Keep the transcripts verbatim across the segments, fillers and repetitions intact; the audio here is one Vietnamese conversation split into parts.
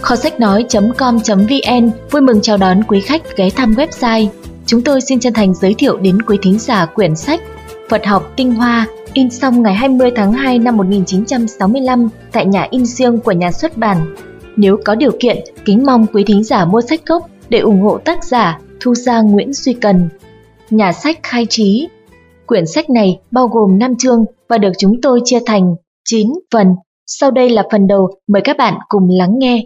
Kho sách nói chấm com chấm vn vui mừng chào đón quý khách ghé thăm website. Chúng tôi xin chân thành giới thiệu đến quý thính giả quyển sách Phật học tinh hoa, in xong ngày hai mươi tháng hai năm một nghìn chín trăm sáu mươi lăm tại nhà in riêng của nhà xuất bản. Nếu có điều kiện, kính mong quý thính giả mua sách gốc để ủng hộ tác giả Thu Giang Nguyễn Duy Cần. Nhà sách khai trí. Quyển sách này bao gồm năm chương và được chúng tôi chia thành chín phần. Sau đây là phần đầu, mời các bạn cùng lắng nghe.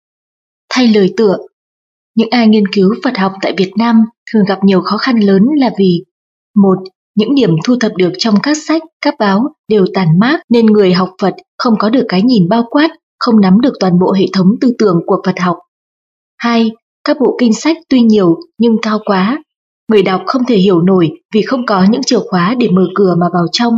Thay lời tựa. Những ai nghiên cứu Phật học tại Việt Nam thường gặp nhiều khó khăn lớn là vì: một. Những điểm thu thập được trong các sách, các báo đều tàn mác nên người học Phật không có được cái nhìn bao quát, không nắm được toàn bộ hệ thống tư tưởng của Phật học. Hai. Các bộ kinh sách tuy nhiều nhưng cao quá. Người đọc không thể hiểu nổi vì không có những chìa khóa để mở cửa mà vào trong.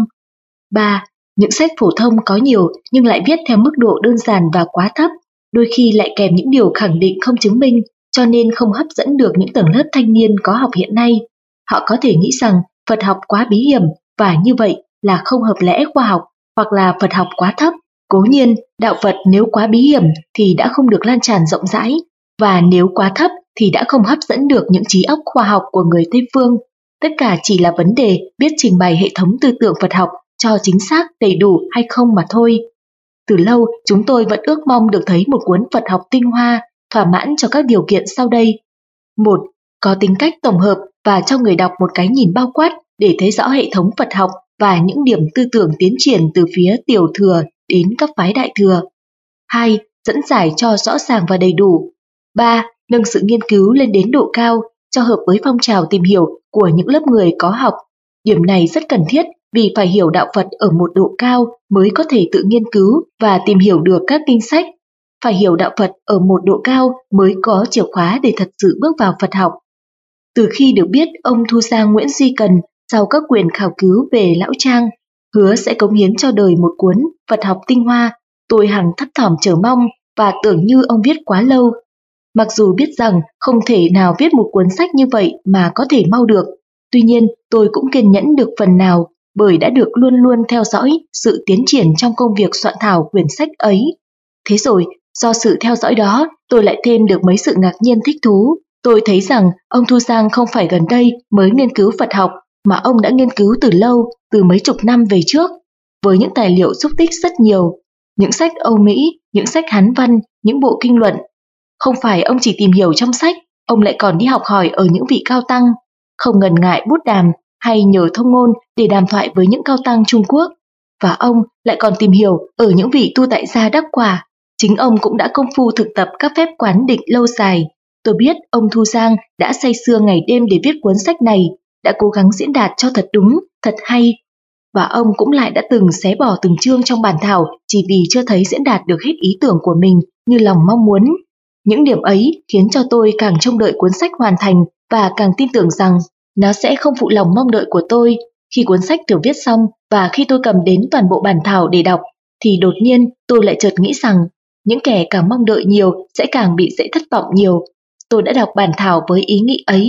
Ba. Những sách phổ thông có nhiều nhưng lại viết theo mức độ đơn giản và quá thấp, đôi khi lại kèm những điều khẳng định không chứng minh, cho nên không hấp dẫn được những tầng lớp thanh niên có học hiện nay. Họ có thể nghĩ rằng Phật học quá bí hiểm và như vậy là không hợp lẽ khoa học, hoặc là Phật học quá thấp. Cố nhiên, đạo Phật nếu quá bí hiểm thì đã không được lan tràn rộng rãi, và nếu quá thấp thì đã không hấp dẫn được những trí óc khoa học của người Tây phương. Tất cả chỉ là vấn đề biết trình bày hệ thống tư tưởng Phật học cho chính xác, đầy đủ hay không mà thôi. Từ lâu, chúng tôi vẫn ước mong được thấy một cuốn Phật học tinh hoa, thỏa mãn cho các điều kiện sau đây. Một. Có tính cách tổng hợp và cho người đọc một cái nhìn bao quát để thấy rõ hệ thống Phật học và những điểm tư tưởng tiến triển từ phía tiểu thừa đến các phái đại thừa. Hai. Dẫn giải cho rõ ràng và đầy đủ. Ba. Nâng sự nghiên cứu lên đến độ cao, cho hợp với phong trào tìm hiểu của những lớp người có học. Điểm này rất cần thiết vì phải hiểu đạo Phật ở một độ cao mới có thể tự nghiên cứu và tìm hiểu được các kinh sách. Phải hiểu đạo Phật ở một độ cao mới có chìa khóa để thật sự bước vào Phật học. Từ khi được biết ông Thu Giang Nguyễn Duy Cần sau các quyền khảo cứu về Lão Trang, hứa sẽ cống hiến cho đời một cuốn Phật học tinh hoa, tôi hằng thấp thỏm chờ mong và tưởng như ông viết quá lâu. Mặc dù biết rằng không thể nào viết một cuốn sách như vậy mà có thể mau được, tuy nhiên tôi cũng kiên nhẫn được phần nào bởi đã được luôn luôn theo dõi sự tiến triển trong công việc soạn thảo quyển sách ấy. Thế rồi, do sự theo dõi đó, tôi lại thêm được mấy sự ngạc nhiên thích thú. Tôi thấy rằng ông Thu Giang không phải gần đây mới nghiên cứu Phật học, mà ông đã nghiên cứu từ lâu, từ mấy chục năm về trước, với những tài liệu xúc tích rất nhiều, những sách Âu Mỹ, những sách Hán văn, những bộ kinh luận. Không phải ông chỉ tìm hiểu trong sách, ông lại còn đi học hỏi ở những vị cao tăng, không ngần ngại bút đàm hay nhờ thông ngôn để đàm thoại với những cao tăng Trung Quốc. Và ông lại còn tìm hiểu ở những vị tu tại gia đắc quả. Chính ông cũng đã công phu thực tập các phép quán định lâu dài. Tôi biết ông Thu Giang đã say sưa ngày đêm để viết cuốn sách này, đã cố gắng diễn đạt cho thật đúng, thật hay. Và ông cũng lại đã từng xé bỏ từng chương trong bản thảo chỉ vì chưa thấy diễn đạt được hết ý tưởng của mình như lòng mong muốn. Những điểm ấy khiến cho tôi càng trông đợi cuốn sách hoàn thành và càng tin tưởng rằng nó sẽ không phụ lòng mong đợi của tôi. Khi cuốn sách được viết xong và khi tôi cầm đến toàn bộ bản thảo để đọc, thì đột nhiên tôi lại chợt nghĩ rằng những kẻ càng mong đợi nhiều sẽ càng bị dễ thất vọng nhiều. Tôi đã đọc bản thảo với ý nghĩ ấy.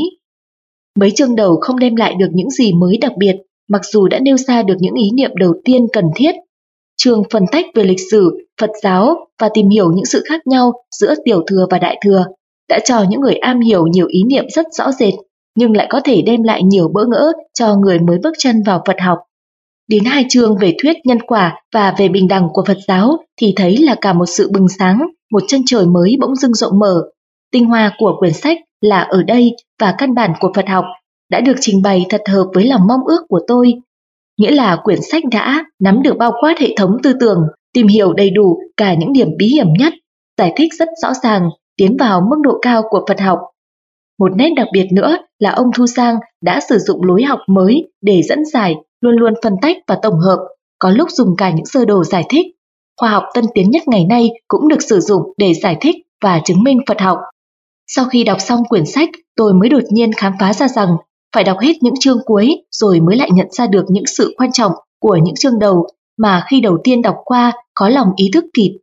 Mấy chương đầu không đem lại được những gì mới đặc biệt, mặc dù đã nêu ra được những ý niệm đầu tiên cần thiết. Chương phân tách về lịch sử, Phật giáo và tìm hiểu những sự khác nhau giữa tiểu thừa và đại thừa đã cho những người am hiểu nhiều ý niệm rất rõ rệt, nhưng lại có thể đem lại nhiều bỡ ngỡ cho người mới bước chân vào Phật học. Đến hai chương về thuyết nhân quả và về bình đẳng của Phật giáo thì thấy là cả một sự bừng sáng, một chân trời mới bỗng dưng rộng mở. Tinh hoa của quyển sách là ở đây và căn bản của Phật học đã được trình bày thật hợp với lòng mong ước của tôi. Nghĩa là quyển sách đã nắm được bao quát hệ thống tư tưởng, tìm hiểu đầy đủ cả những điểm bí hiểm nhất, giải thích rất rõ ràng, tiến vào mức độ cao của Phật học. Một nét đặc biệt nữa là ông Thu Giang đã sử dụng lối học mới để dẫn giải, luôn luôn phân tách và tổng hợp, có lúc dùng cả những sơ đồ giải thích. Khoa học tân tiến nhất ngày nay cũng được sử dụng để giải thích và chứng minh Phật học. Sau khi đọc xong quyển sách, tôi mới đột nhiên khám phá ra rằng phải đọc hết những chương cuối rồi mới lại nhận ra được những sự quan trọng của những chương đầu mà khi đầu tiên đọc qua có lòng ý thức kịp.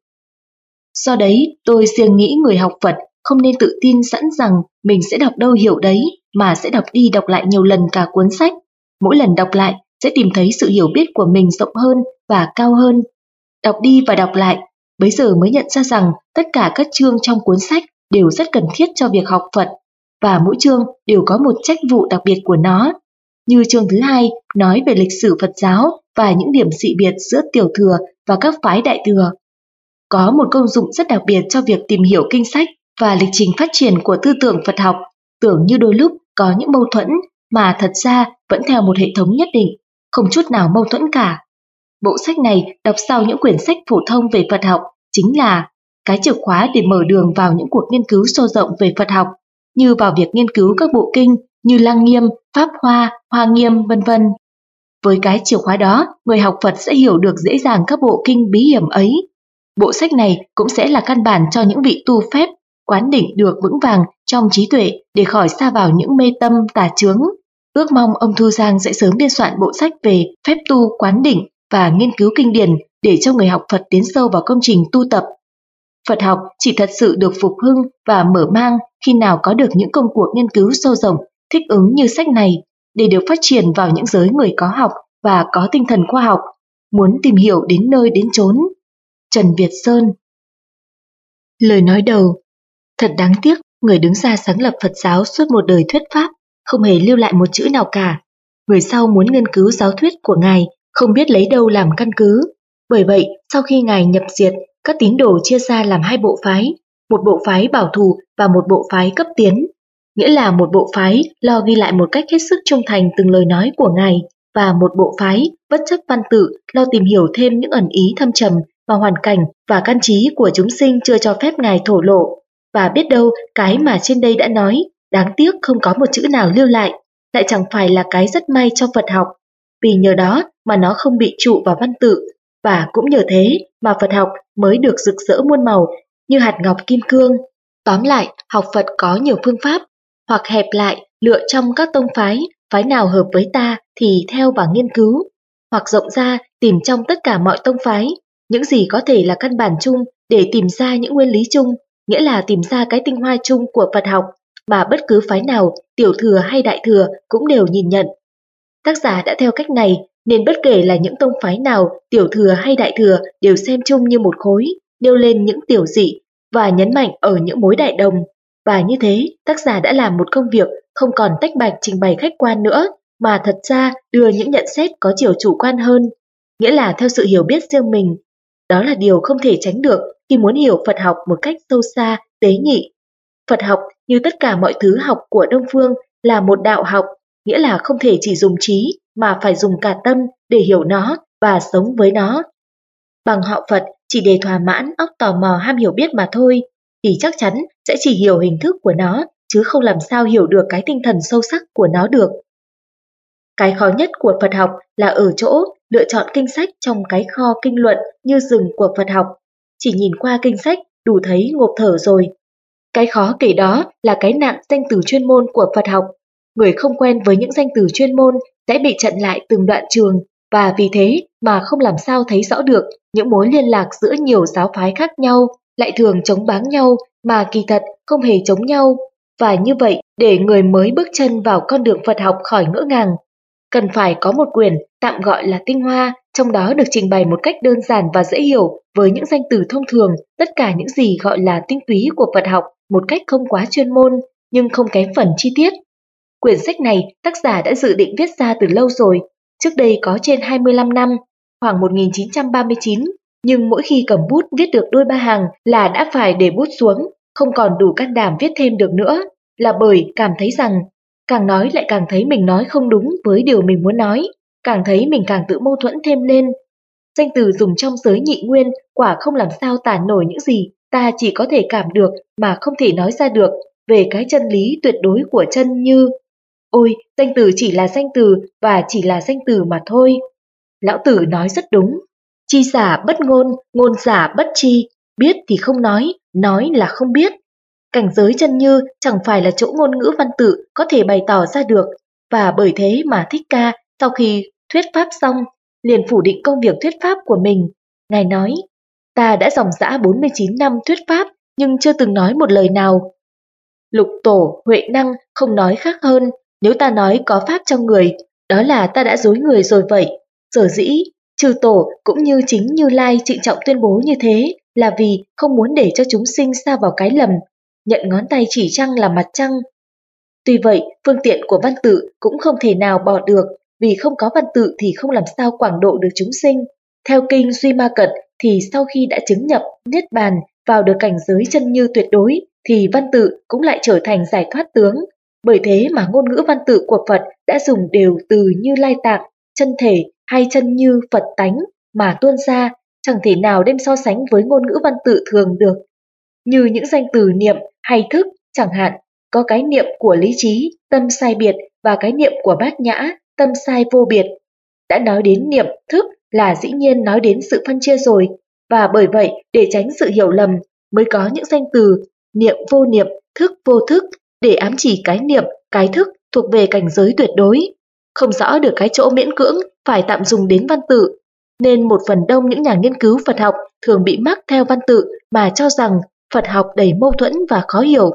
Do đấy, tôi riêng nghĩ người học Phật không nên tự tin sẵn rằng mình sẽ đọc đâu hiểu đấy, mà sẽ đọc đi đọc lại nhiều lần cả cuốn sách. Mỗi lần đọc lại sẽ tìm thấy sự hiểu biết của mình rộng hơn và cao hơn. Đọc đi và đọc lại, bấy giờ mới nhận ra rằng tất cả các chương trong cuốn sách đều rất cần thiết cho việc học Phật, và mỗi chương đều có một trách vụ đặc biệt của nó. Như chương thứ hai nói về lịch sử Phật giáo và những điểm dị biệt giữa tiểu thừa và các phái đại thừa. Có một công dụng rất đặc biệt cho việc tìm hiểu kinh sách và lịch trình phát triển của tư tưởng Phật học, tưởng như đôi lúc có những mâu thuẫn mà thật ra vẫn theo một hệ thống nhất định, không chút nào mâu thuẫn cả. Bộ sách này đọc sau những quyển sách phổ thông về Phật học chính là cái chìa khóa để mở đường vào những cuộc nghiên cứu sâu rộng về Phật học, như vào việc nghiên cứu các bộ kinh như Lăng Nghiêm, Pháp Hoa, Hoa Nghiêm, vân vân. Với cái chìa khóa đó, người học Phật sẽ hiểu được dễ dàng các bộ kinh bí hiểm ấy. Bộ sách này cũng sẽ là căn bản cho những vị tu phép quán định được vững vàng trong trí tuệ để khỏi sa vào những mê tâm tà chướng. Ước mong ông Thu Giang sẽ sớm biên soạn bộ sách về phép tu quán định và nghiên cứu kinh điển để cho người học Phật tiến sâu vào công trình tu tập. Phật học chỉ thật sự được phục hưng và mở mang khi nào có được những công cuộc nghiên cứu sâu rộng, thích ứng như sách này, để được phát triển vào những giới người có học và có tinh thần khoa học, muốn tìm hiểu đến nơi đến chốn. Trần Việt Sơn. Lời nói đầu. Thật đáng tiếc, người đứng ra sáng lập Phật giáo suốt một đời thuyết pháp, không hề lưu lại một chữ nào cả. Người sau muốn nghiên cứu giáo thuyết của Ngài, không biết lấy đâu làm căn cứ. Bởi vậy, sau khi Ngài nhập diệt, các tín đồ chia ra làm hai bộ phái, một bộ phái bảo thủ và một bộ phái cấp tiến. Nghĩa là một bộ phái lo ghi lại một cách hết sức trung thành từng lời nói của Ngài, và một bộ phái bất chấp văn tự lo tìm hiểu thêm những ẩn ý thâm trầm và hoàn cảnh và căn trí của chúng sinh chưa cho phép Ngài thổ lộ. Và biết đâu cái mà trên đây đã nói, đáng tiếc không có một chữ nào lưu lại, lại chẳng phải là cái rất may cho Phật học, vì nhờ đó mà nó không bị trụ vào văn tự, và cũng nhờ thế mà Phật học mới được rực rỡ muôn màu như hạt ngọc kim cương. Tóm lại, học Phật có nhiều phương pháp, hoặc hẹp lại, lựa trong các tông phái, phái nào hợp với ta thì theo và nghiên cứu, hoặc rộng ra tìm trong tất cả mọi tông phái, những gì có thể là căn bản chung để tìm ra những nguyên lý chung, nghĩa là tìm ra cái tinh hoa chung của Phật học mà bất cứ phái nào, tiểu thừa hay đại thừa cũng đều nhìn nhận. Tác giả đã theo cách này nên bất kể là những tông phái nào, tiểu thừa hay đại thừa đều xem chung như một khối, nêu lên những tiểu dị và nhấn mạnh ở những mối đại đồng. Và như thế, tác giả đã làm một công việc không còn tách bạch trình bày khách quan nữa, mà thật ra đưa những nhận xét có chiều chủ quan hơn, nghĩa là theo sự hiểu biết riêng mình. Đó là điều không thể tránh được khi muốn hiểu Phật học một cách sâu xa, tế nhị. Phật học, như tất cả mọi thứ học của Đông Phương, là một đạo học, nghĩa là không thể chỉ dùng trí mà phải dùng cả tâm để hiểu nó và sống với nó. Bằng họ Phật chỉ để thỏa mãn óc tò mò ham hiểu biết mà thôi, thì chắc chắn sẽ chỉ hiểu hình thức của nó, chứ không làm sao hiểu được cái tinh thần sâu sắc của nó được. Cái khó nhất của Phật học là ở chỗ lựa chọn kinh sách trong cái kho kinh luận như rừng của Phật học. Chỉ nhìn qua kinh sách đủ thấy ngộp thở rồi. Cái khó kể đó là cái nạn danh từ chuyên môn của Phật học. Người không quen với những danh từ chuyên môn sẽ bị chặn lại từng đoạn trường, và vì thế mà không làm sao thấy rõ được những mối liên lạc giữa nhiều giáo phái khác nhau, lại thường chống báng nhau mà kỳ thật không hề chống nhau. Và như vậy, để người mới bước chân vào con đường Phật học khỏi ngỡ ngàng, cần phải có một quyển tạm gọi là tinh hoa, trong đó được trình bày một cách đơn giản và dễ hiểu với những danh từ thông thường tất cả những gì gọi là tinh túy của Phật học một cách không quá chuyên môn, nhưng không kém phần chi tiết. Quyển sách này tác giả đã dự định viết ra từ lâu rồi, trước đây có trên hai mươi lăm năm, khoảng một nghìn chín trăm ba mươi chín, nhưng mỗi khi cầm bút viết được đôi ba hàng là đã phải để bút xuống, không còn đủ can đảm viết thêm được nữa, là bởi cảm thấy rằng càng nói lại càng thấy mình nói không đúng với điều mình muốn nói, càng thấy mình càng tự mâu thuẫn thêm lên. Danh từ dùng trong giới nhị nguyên quả không làm sao tả nổi những gì ta chỉ có thể cảm được mà không thể nói ra được về cái chân lý tuyệt đối của chân như: ôi, danh từ chỉ là danh từ và chỉ là danh từ mà thôi. Lão Tử nói rất đúng. Chi giả bất ngôn, ngôn giả bất chi. Biết thì không nói, nói là không biết. Cảnh giới chân như chẳng phải là chỗ ngôn ngữ văn tự có thể bày tỏ ra được, và bởi thế mà Thích Ca sau khi thuyết pháp xong liền phủ định công việc thuyết pháp của mình. Ngài nói: ta đã dòng dã bốn mươi chín năm thuyết pháp nhưng chưa từng nói một lời nào. Lục tổ Huệ Năng không nói khác hơn, nếu ta nói có pháp trong người, đó là ta đã dối người rồi vậy. Sở dĩ chư tổ cũng như chính Như Lai trịnh trọng tuyên bố như thế là vì không muốn để cho chúng sinh sa vào cái lầm, nhận ngón tay chỉ trăng là mặt trăng. Tuy vậy, phương tiện của văn tự cũng không thể nào bỏ được, vì không có văn tự thì không làm sao quảng độ được chúng sinh. Theo kinh Duy Ma Cật thì sau khi đã chứng nhập Niết Bàn vào được cảnh giới chân như tuyệt đối, thì văn tự cũng lại trở thành giải thoát tướng. Bởi thế mà ngôn ngữ văn tự của Phật đã dùng đều từ Như Lai Tạng, chân thể hay chân như Phật tánh mà tuôn ra, chẳng thể nào đem so sánh với ngôn ngữ văn tự thường được. Như những danh từ niệm hay thức chẳng hạn, có cái niệm của lý trí, tâm sai biệt và cái niệm của bát nhã, tâm sai vô biệt. Đã nói đến niệm, thức là dĩ nhiên nói đến sự phân chia rồi, và bởi vậy để tránh sự hiểu lầm mới có những danh từ niệm vô niệm, thức vô thức để ám chỉ cái niệm, cái thức thuộc về cảnh giới tuyệt đối. Không rõ được cái chỗ miễn cưỡng phải tạm dùng đến văn tự, nên một phần đông những nhà nghiên cứu Phật học thường bị mắc theo văn tự mà cho rằng Phật học đầy mâu thuẫn và khó hiểu.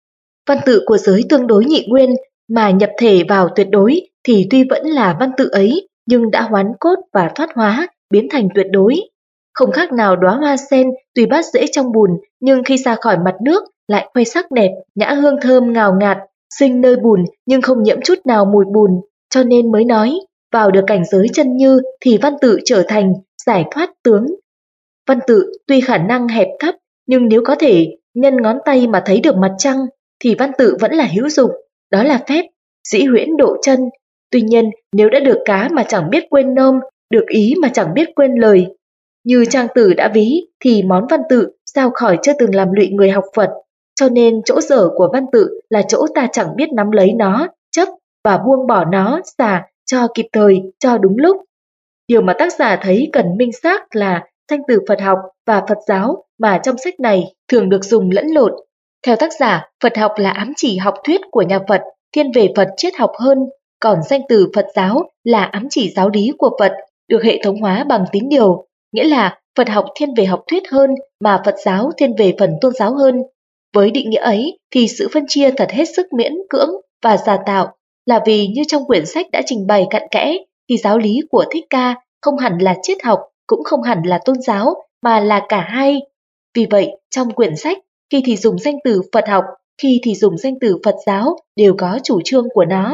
Văn tự của giới tương đối nhị nguyên mà nhập thể vào tuyệt đối thì tuy vẫn là văn tự ấy nhưng đã hoán cốt và thoát hóa, biến thành tuyệt đối. Không khác nào đóa hoa sen tuy bát rễ trong bùn nhưng khi ra khỏi mặt nước lại khoe sắc đẹp, nhã hương thơm ngào ngạt, sinh nơi bùn nhưng không nhiễm chút nào mùi bùn, cho nên mới nói vào được cảnh giới chân như thì văn tự trở thành giải thoát tướng. Văn tự tuy khả năng hẹp thấp nhưng nếu có thể nhân ngón tay mà thấy được mặt trăng thì văn tự vẫn là hữu dụng, đó là phép dĩ huyễn độ chân. Tuy nhiên nếu đã được cá mà chẳng biết quên nôm, được ý mà chẳng biết quên lời, như Trang Tử đã ví thì món văn tự sao khỏi chưa từng làm lụy người học Phật, cho nên chỗ dở của văn tự là chỗ ta chẳng biết nắm lấy nó, chấp và buông bỏ nó, xả cho kịp thời, cho đúng lúc. Điều mà tác giả thấy cần minh xác là danh từ Phật học và Phật giáo mà trong sách này thường được dùng lẫn lộn. Theo tác giả, Phật học là ám chỉ học thuyết của nhà Phật, thiên về Phật triết học hơn, còn danh từ Phật giáo là ám chỉ giáo lý của Phật, được hệ thống hóa bằng tín điều, nghĩa là Phật học thiên về học thuyết hơn mà Phật giáo thiên về phần tôn giáo hơn. Với định nghĩa ấy thì sự phân chia thật hết sức miễn cưỡng và giả tạo, là vì như trong quyển sách đã trình bày cặn kẽ thì giáo lý của Thích Ca không hẳn là triết học, cũng không hẳn là tôn giáo, mà là cả hai. Vì vậy, trong quyển sách, khi thì dùng danh từ Phật học, khi thì dùng danh từ Phật giáo đều có chủ trương của nó.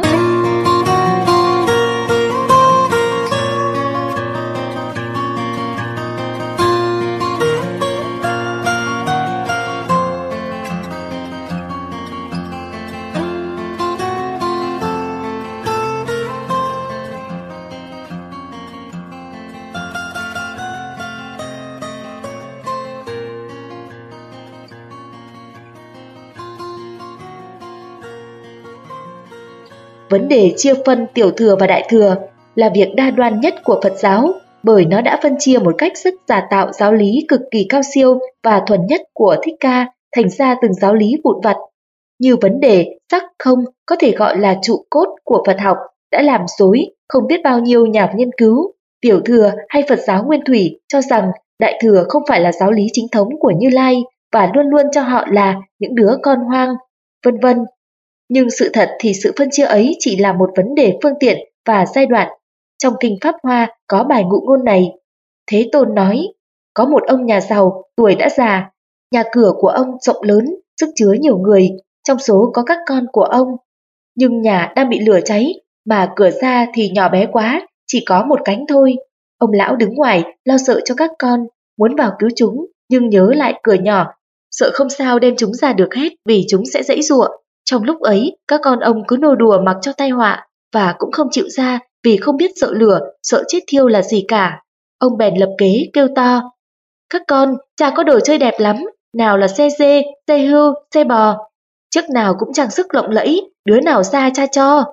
Vấn đề chia phân tiểu thừa và đại thừa là việc đa đoan nhất của Phật giáo, bởi nó đã phân chia một cách rất giả tạo giáo lý cực kỳ cao siêu và thuần nhất của Thích Ca thành ra từng giáo lý vụn vặt. Như vấn đề sắc không có thể gọi là trụ cốt của Phật học đã làm rối không biết bao nhiêu nhà nghiên cứu. Tiểu thừa hay Phật giáo nguyên thủy cho rằng đại thừa không phải là giáo lý chính thống của Như Lai và luôn luôn cho họ là những đứa con hoang, vân vân. Nhưng sự thật thì sự phân chia ấy chỉ là một vấn đề phương tiện và giai đoạn. Trong kinh Pháp Hoa có bài ngụ ngôn này. Thế Tôn nói, có một ông nhà giàu, tuổi đã già, nhà cửa của ông rộng lớn, sức chứa nhiều người, trong số có các con của ông. Nhưng nhà đang bị lửa cháy, mà cửa ra thì nhỏ bé quá, chỉ có một cánh thôi. Ông lão đứng ngoài lo sợ cho các con, muốn vào cứu chúng, nhưng nhớ lại cửa nhỏ, sợ không sao đem chúng ra được hết vì chúng sẽ giãy giụa. Trong lúc ấy, các con ông cứ nô đùa mặc cho tai họa và cũng không chịu ra vì không biết sợ lửa, sợ chết thiêu là gì cả. Ông bèn lập kế kêu to, các con, cha có đồ chơi đẹp lắm, nào là xe dê, xe hươu, xe bò. Chiếc nào cũng trang sức lộng lẫy, đứa nào ra cha cho.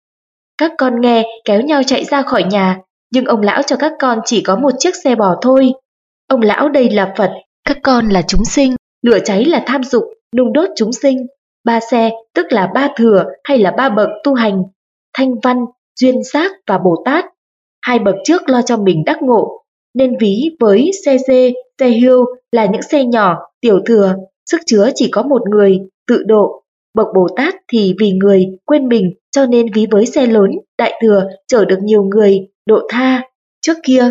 Các con nghe kéo nhau chạy ra khỏi nhà, nhưng ông lão cho các con chỉ có một chiếc xe bò thôi. Ông lão đây là Phật, các con là chúng sinh, lửa cháy là tham dục, nung đốt chúng sinh. Ba xe tức là ba thừa hay là ba bậc tu hành, thanh văn, duyên giác và Bồ Tát. Hai bậc trước lo cho mình đắc ngộ, nên ví với xe dê, xe hươu là những xe nhỏ, tiểu thừa, sức chứa chỉ có một người, tự độ. Bậc Bồ Tát thì vì người, quên mình, cho nên ví với xe lớn, đại thừa, chở được nhiều người, độ tha. Trước kia,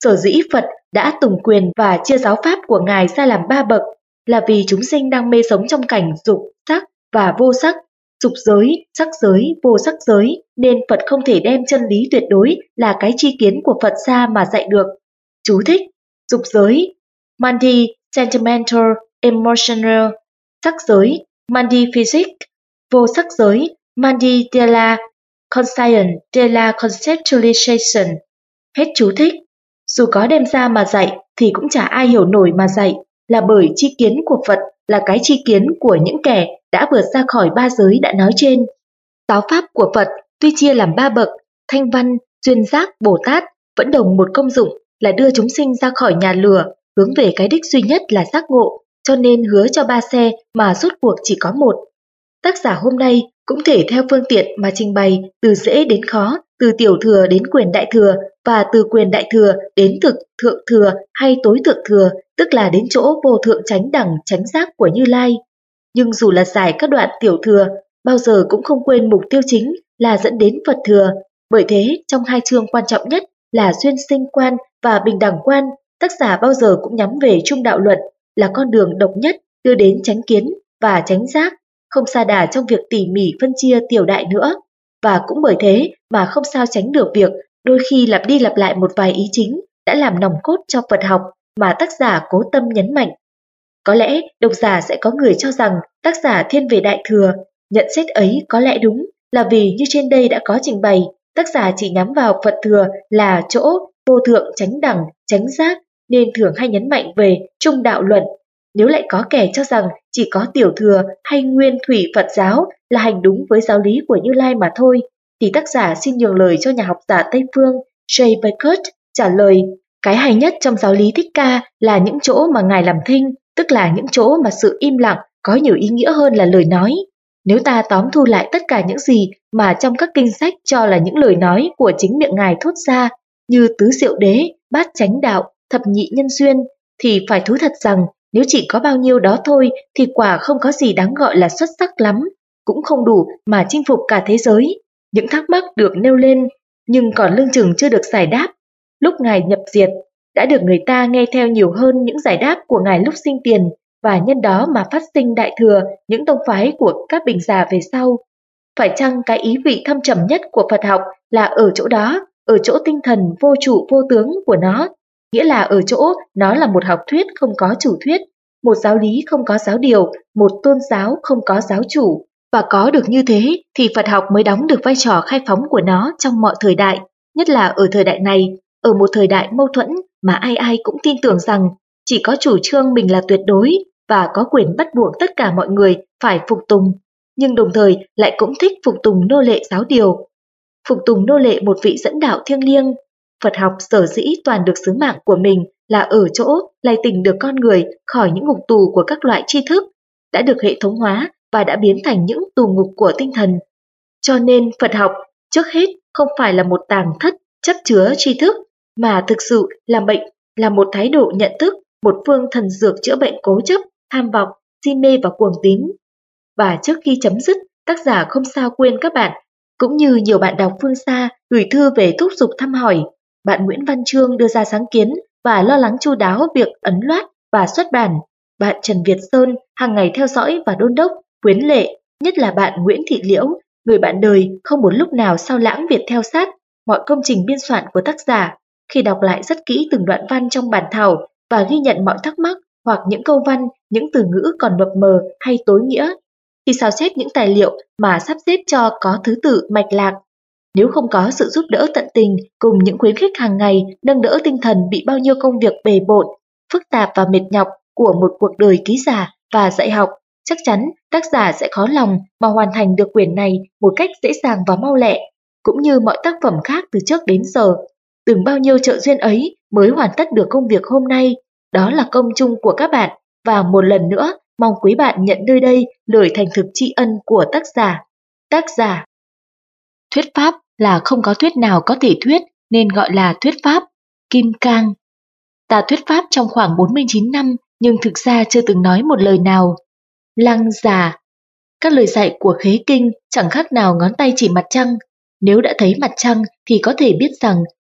Sở dĩ Phật đã tùng quyền và chia giáo pháp của Ngài ra làm ba bậc là vì chúng sinh đang mê sống trong cảnh dục, sắc và vô sắc, dục giới, sắc giới, vô sắc giới, nên Phật không thể đem chân lý tuyệt đối là cái tri kiến của Phật ra mà dạy được. Chú thích: dục giới, Mandi sentimental, emotional; sắc giới, Mandi physic; vô sắc giới, Mandi della conscience, della conceptualization. Hết chú thích. Dù có đem ra mà dạy thì cũng chả ai hiểu nổi mà dạy, là bởi tri kiến của Phật là cái tri kiến của những kẻ đã vượt ra khỏi ba giới đã nói trên. Giáo pháp của Phật tuy chia làm ba bậc, Thanh Văn, Duyên Giác, Bồ Tát, vẫn đồng một công dụng là đưa chúng sinh ra khỏi nhà lửa, hướng về cái đích duy nhất là giác ngộ, cho nên hứa cho ba xe mà rốt cuộc chỉ có một. Tác giả hôm nay cũng thể theo phương tiện mà trình bày từ dễ đến khó, từ tiểu thừa đến quyền đại thừa và từ quyền đại thừa đến thực thượng thừa hay tối thượng thừa, tức là đến chỗ vô thượng chánh đẳng chánh giác của Như Lai. Nhưng dù là giải các đoạn tiểu thừa, bao giờ cũng không quên mục tiêu chính là dẫn đến Phật thừa. Bởi thế, trong hai chương quan trọng nhất là duyên sinh quan và bình đẳng quan, tác giả bao giờ cũng nhắm về trung đạo luận, là con đường độc nhất đưa đến chánh kiến và chánh giác, không sa đà trong việc tỉ mỉ phân chia tiểu đại nữa. Và cũng bởi thế mà không sao tránh được việc đôi khi lặp đi lặp lại một vài ý chính đã làm nòng cốt cho Phật học mà tác giả cố tâm nhấn mạnh. Có lẽ độc giả sẽ có người cho rằng tác giả thiên về đại thừa. Nhận xét ấy có lẽ đúng, là vì như trên đây đã có trình bày, tác giả chỉ nhắm vào Phật thừa là chỗ vô thượng chánh đẳng chánh giác, nên thường hay nhấn mạnh về trung đạo luận. Nếu lại có kẻ cho rằng chỉ có tiểu thừa hay nguyên thủy Phật giáo là hành đúng với giáo lý của Như Lai mà thôi, thì tác giả xin nhường lời cho nhà học giả Tây Phương J. Beckett trả lời: cái hay nhất trong giáo lý Thích Ca là những chỗ mà Ngài làm thinh, tức là những chỗ mà sự im lặng có nhiều ý nghĩa hơn là lời nói. Nếu ta tóm thu lại tất cả những gì mà trong các kinh sách cho là những lời nói của chính miệng Ngài thốt ra, như tứ diệu đế, bát chánh đạo, thập nhị nhân duyên, thì phải thú thật rằng nếu chỉ có bao nhiêu đó thôi thì quả không có gì đáng gọi là xuất sắc lắm, cũng không đủ mà chinh phục cả thế giới. Những thắc mắc được nêu lên nhưng còn lưng chừng chưa được giải đáp, lúc Ngài nhập diệt, đã được người ta nghe theo nhiều hơn những giải đáp của Ngài lúc sinh tiền, và nhân đó mà phát sinh đại thừa những tông phái của các bình giả về sau. Phải chăng cái ý vị thâm trầm nhất của Phật học là ở chỗ đó, ở chỗ tinh thần vô trụ vô tướng của nó, nghĩa là ở chỗ nó là một học thuyết không có chủ thuyết, một giáo lý không có giáo điều, một tôn giáo không có giáo chủ. Và có được như thế thì Phật học mới đóng được vai trò khai phóng của nó trong mọi thời đại, nhất là ở thời đại này, ở một thời đại mâu thuẫn mà ai ai cũng tin tưởng rằng chỉ có chủ trương mình là tuyệt đối và có quyền bắt buộc tất cả mọi người phải phục tùng, nhưng đồng thời lại cũng thích phục tùng nô lệ giáo điều, phục tùng nô lệ một vị dẫn đạo thiêng liêng. Phật học sở dĩ toàn được sứ mạng của mình là ở chỗ lay tỉnh được con người khỏi những ngục tù của các loại tri thức, đã được hệ thống hóa và đã biến thành những tù ngục của tinh thần. Cho nên Phật học trước hết không phải là một tàng thất chấp chứa tri thức, mà thực sự là bệnh, là một thái độ nhận thức, một phương thần dược chữa bệnh cố chấp, tham vọng, si mê và cuồng tín. Và trước khi chấm dứt, tác giả không sao quên các bạn, cũng như nhiều bạn đọc phương xa gửi thư về thúc giục thăm hỏi. Bạn Nguyễn Văn Trương đưa ra sáng kiến và lo lắng chu đáo việc ấn loát và xuất bản. Bạn Trần Việt Sơn hàng ngày theo dõi và đôn đốc, khuyến lệ, nhất là bạn Nguyễn Thị Liễu, người bạn đời không một lúc nào sao lãng việc theo sát mọi công trình biên soạn của tác giả. Khi đọc lại rất kỹ từng đoạn văn trong bản thảo và ghi nhận mọi thắc mắc hoặc những câu văn, những từ ngữ còn mập mờ hay tối nghĩa, thì sao chép những tài liệu mà sắp xếp cho có thứ tự mạch lạc. Nếu không có sự giúp đỡ tận tình cùng những khuyến khích hàng ngày nâng đỡ tinh thần bị bao nhiêu công việc bề bộn, phức tạp và mệt nhọc của một cuộc đời ký giả và dạy học, chắc chắn tác giả sẽ khó lòng mà hoàn thành được quyển này một cách dễ dàng và mau lẹ, cũng như mọi tác phẩm khác từ trước đến giờ. Từng bao nhiêu trợ duyên ấy mới hoàn tất được công việc hôm nay, đó là công chung của các bạn, và một lần nữa mong quý bạn nhận nơi đây lời thành thực tri ân của tác giả. Tác giả thuyết pháp là không có thuyết nào có thể thuyết nên gọi là thuyết pháp. Kim Cang. Ta thuyết pháp trong khoảng bốn mươi chín năm nhưng thực ra chưa từng nói một lời nào. Lăng Già. Các lời dạy của khế kinh chẳng khác nào ngón tay chỉ mặt trăng. Nếu đã thấy mặt trăng thì có thể biết rằng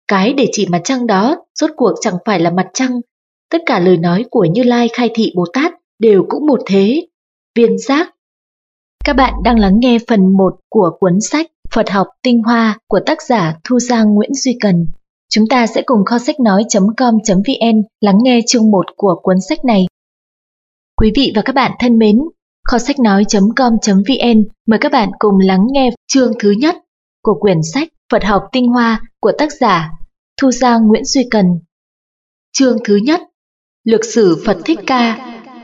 Cái để chỉ mặt trăng đó rốt cuộc chẳng phải là mặt trăng. Tất cả lời nói của Như Lai Khai Thị Bồ Tát đều cũng một thế. Viên giác. Các bạn đang lắng nghe phần một của cuốn sách Phật học tinh hoa của tác giả Thu Giang Nguyễn Duy Cần. Chúng ta sẽ cùng kho sách nói chấm com chấm vn lắng nghe chương một của cuốn sách này. Quý vị và các bạn thân mến, kho sách nói chấm com chấm vn mời các bạn cùng lắng nghe chương thứ nhất của quyển sách Phật học tinh hoa của tác giả Thu Giang Nguyễn Duy Cần. Chương thứ nhất, Lược sử Phật Thích Ca.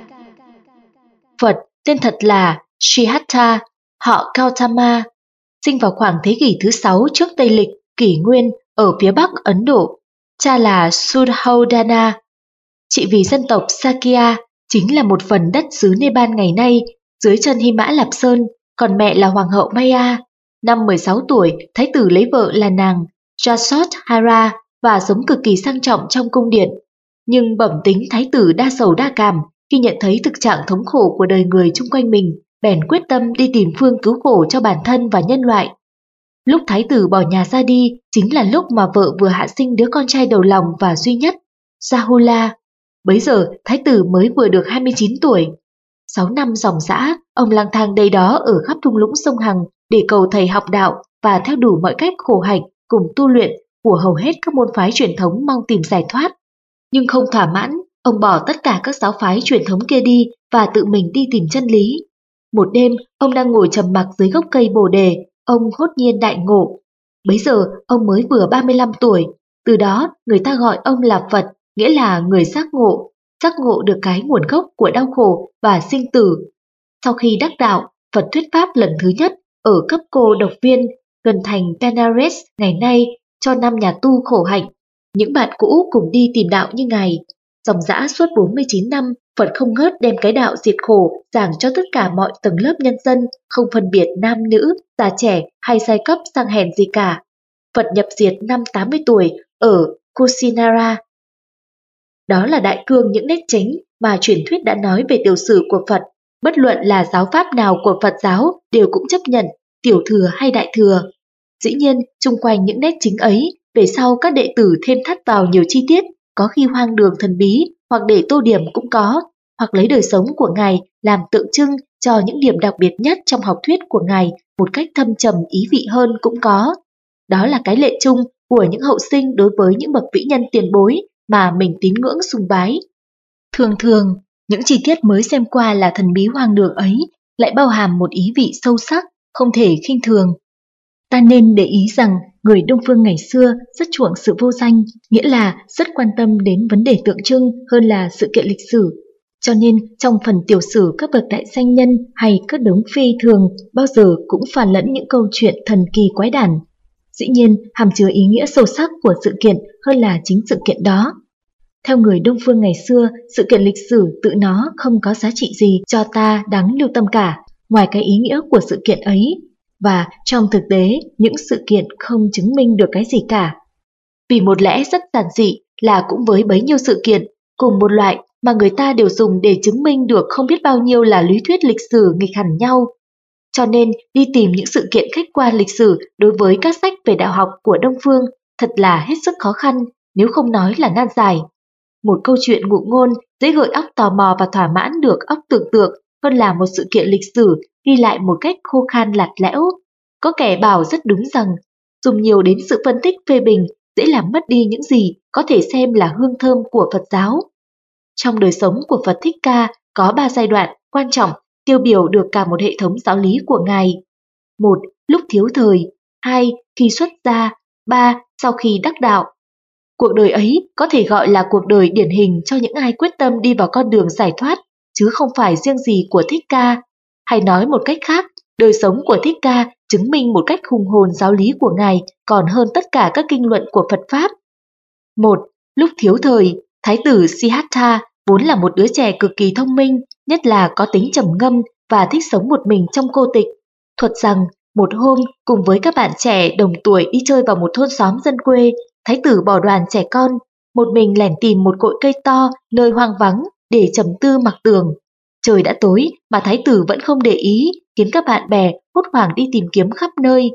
Phật tên thật là Siddhartha, họ Gautama, sinh vào khoảng thế kỷ thứ sáu trước Tây Lịch, kỷ nguyên ở phía bắc Ấn Độ. Cha là Suddhodana, chị vì dân tộc Sakya, chính là một phần đất xứ Nepal ngày nay dưới chân Hy Mã Lạp Sơn, còn mẹ là hoàng hậu Maya. Năm mười sáu tuổi, thái tử lấy vợ là nàng Yasodhara và sống cực kỳ sang trọng trong cung điện. Nhưng bẩm tính thái tử đa sầu đa cảm, khi nhận thấy thực trạng thống khổ của đời người chung quanh mình, bèn quyết tâm đi tìm phương cứu khổ cho bản thân và nhân loại. Lúc thái tử bỏ nhà ra đi, chính là lúc mà vợ vừa hạ sinh đứa con trai đầu lòng và duy nhất, Rahula. Bấy giờ thái tử mới vừa được hai mươi chín tuổi. Sáu năm dòng dã, ông lang thang đây đó ở khắp thung lũng sông Hằng để cầu thầy học đạo và theo đủ mọi cách khổ hạnh cùng tu luyện của hầu hết các môn phái truyền thống mong tìm giải thoát. Nhưng không thỏa mãn, ông bỏ tất cả các giáo phái truyền thống kia đi và tự mình đi tìm chân lý. Một đêm, ông đang ngồi trầm mặc dưới gốc cây bồ đề, ông hốt nhiên đại ngộ. Bấy giờ, ông mới vừa ba mươi lăm tuổi, từ đó người ta gọi ông là Phật, nghĩa là người giác ngộ, giác ngộ được cái nguồn gốc của đau khổ và sinh tử. Sau khi đắc đạo, Phật thuyết pháp lần thứ nhất ở cấp cô độc viên, gần thành Benares ngày nay cho năm nhà tu khổ hạnh. Những bạn cũ cùng đi tìm đạo như Ngài. Dòng dã suốt bốn mươi chín năm, Phật không ngớt đem cái đạo diệt khổ giảng cho tất cả mọi tầng lớp nhân dân, không phân biệt nam nữ, già trẻ hay giai cấp sang hèn gì cả. Phật nhập diệt năm tám mươi tuổi ở Kusinara. Đó là đại cương những nét chính mà truyền thuyết đã nói về tiểu sử của Phật. Bất luận là giáo pháp nào của Phật giáo đều cũng chấp nhận, tiểu thừa hay đại thừa. Dĩ nhiên, chung quanh những nét chính ấy, về sau các đệ tử thêm thắt vào nhiều chi tiết, có khi hoang đường thần bí, hoặc để tô điểm cũng có, hoặc lấy đời sống của Ngài làm tượng trưng cho những điểm đặc biệt nhất trong học thuyết của Ngài một cách thâm trầm ý vị hơn cũng có. Đó là cái lệ chung của những hậu sinh đối với những bậc vĩ nhân tiền bối mà mình tín ngưỡng sùng bái. Thường thường, những chi tiết mới xem qua là thần bí hoang đường ấy lại bao hàm một ý vị sâu sắc, không thể khinh thường. Ta nên để ý rằng người Đông phương ngày xưa rất chuộng sự vô danh, nghĩa là rất quan tâm đến vấn đề tượng trưng hơn là sự kiện lịch sử. Cho nên trong phần tiểu sử các bậc đại danh nhân hay các đống phi thường bao giờ cũng phản lẫn những câu chuyện thần kỳ quái đản. Dĩ nhiên hàm chứa ý nghĩa sâu sắc của sự kiện hơn là chính sự kiện đó. Theo người Đông phương ngày xưa, sự kiện lịch sử tự nó không có giá trị gì cho ta đáng lưu tâm cả, ngoài cái ý nghĩa của sự kiện ấy. Và trong thực tế, những sự kiện không chứng minh được cái gì cả. Vì một lẽ rất giản dị là cũng với bấy nhiêu sự kiện, cùng một loại mà người ta đều dùng để chứng minh được không biết bao nhiêu là lý thuyết lịch sử nghịch hẳn nhau. Cho nên đi tìm những sự kiện khách quan lịch sử đối với các sách về đạo học của Đông phương thật là hết sức khó khăn, nếu không nói là nan giải. Một câu chuyện ngụ ngôn dễ gợi óc tò mò và thỏa mãn được óc tưởng tượng hơn là một sự kiện lịch sử ghi lại một cách khô khan lạt lẽo. Có kẻ bảo rất đúng rằng dùng nhiều đến sự phân tích phê bình dễ làm mất đi những gì có thể xem là hương thơm của Phật giáo. Trong đời sống của Phật Thích Ca có ba giai đoạn quan trọng tiêu biểu được cả một hệ thống giáo lý của Ngài. Một, lúc thiếu thời. Hai, khi xuất gia. Ba, sau khi đắc đạo. Cuộc đời ấy có thể gọi là cuộc đời điển hình cho những ai quyết tâm đi vào con đường giải thoát, chứ không phải riêng gì của Thích Ca. Hay nói một cách khác, đời sống của Thích Ca chứng minh một cách hùng hồn giáo lý của Ngài còn hơn tất cả các kinh luận của Phật Pháp. Một, lúc thiếu thời, Thái tử Siddhartha vốn là một đứa trẻ cực kỳ thông minh, nhất là có tính trầm ngâm và thích sống một mình trong cô tịch. Thuật rằng, một hôm cùng với các bạn trẻ đồng tuổi đi chơi vào một thôn xóm dân quê, Thái tử bỏ đoàn trẻ con, một mình lẻn tìm một cội cây to nơi hoang vắng để trầm tư mặc tường. Trời đã tối mà Thái tử vẫn không để ý, khiến các bạn bè hốt hoảng đi tìm kiếm khắp nơi.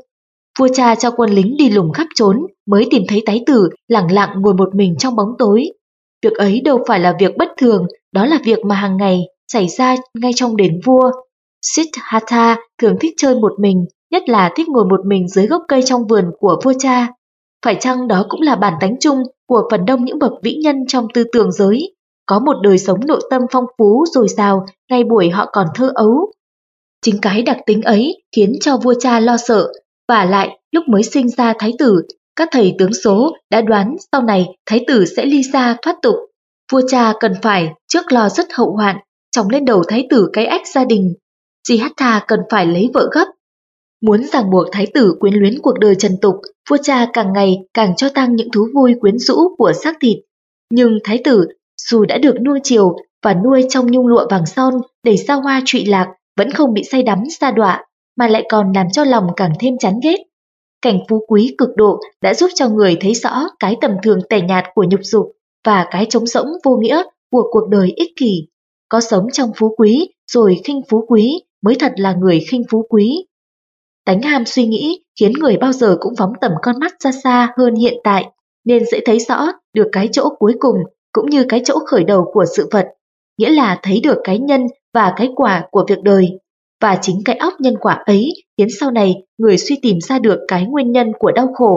Vua cha cho quân lính đi lùng khắp trốn mới tìm thấy thái tử lẳng lặng ngồi một mình trong bóng tối. Việc ấy đâu phải là việc bất thường, đó là việc mà hàng ngày xảy ra ngay trong đền vua. Siddhartha thường thích chơi một mình, nhất là thích ngồi một mình dưới gốc cây trong vườn của vua cha. Phải chăng đó cũng là bản tánh chung của phần đông những bậc vĩ nhân trong tư tưởng giới, có một đời sống nội tâm phong phú dồi dào ngay buổi họ còn thơ ấu. Chính cái đặc tính ấy khiến cho vua cha lo sợ, và lại lúc mới sinh ra thái tử, các thầy tướng số đã đoán sau này thái tử sẽ ly gia thoát tục. Vua cha cần phải trước lo rất hậu hoạn, chồng lên đầu thái tử cái ách gia đình. Siddhartha cần phải lấy vợ gấp. Muốn ràng buộc thái tử quyến luyến cuộc đời trần tục, vua cha càng ngày càng cho tăng những thú vui quyến rũ của xác thịt. Nhưng thái tử, dù đã được nuông chiều và nuôi trong nhung lụa vàng son đầy sao hoa trụy lạc, vẫn không bị say đắm sa đọa, mà lại còn làm cho lòng càng thêm chán ghét. Cảnh phú quý cực độ đã giúp cho người thấy rõ cái tầm thường tẻ nhạt của nhục dục và cái trống rỗng vô nghĩa của cuộc đời ích kỷ. Có sống trong phú quý rồi khinh phú quý mới thật là người khinh phú quý. Tánh ham suy nghĩ khiến người bao giờ cũng phóng tầm con mắt ra xa hơn hiện tại, nên dễ thấy rõ được cái chỗ cuối cùng cũng như cái chỗ khởi đầu của sự vật, nghĩa là thấy được cái nhân và cái quả của việc đời. Và chính cái óc nhân quả ấy khiến sau này người suy tìm ra được cái nguyên nhân của đau khổ.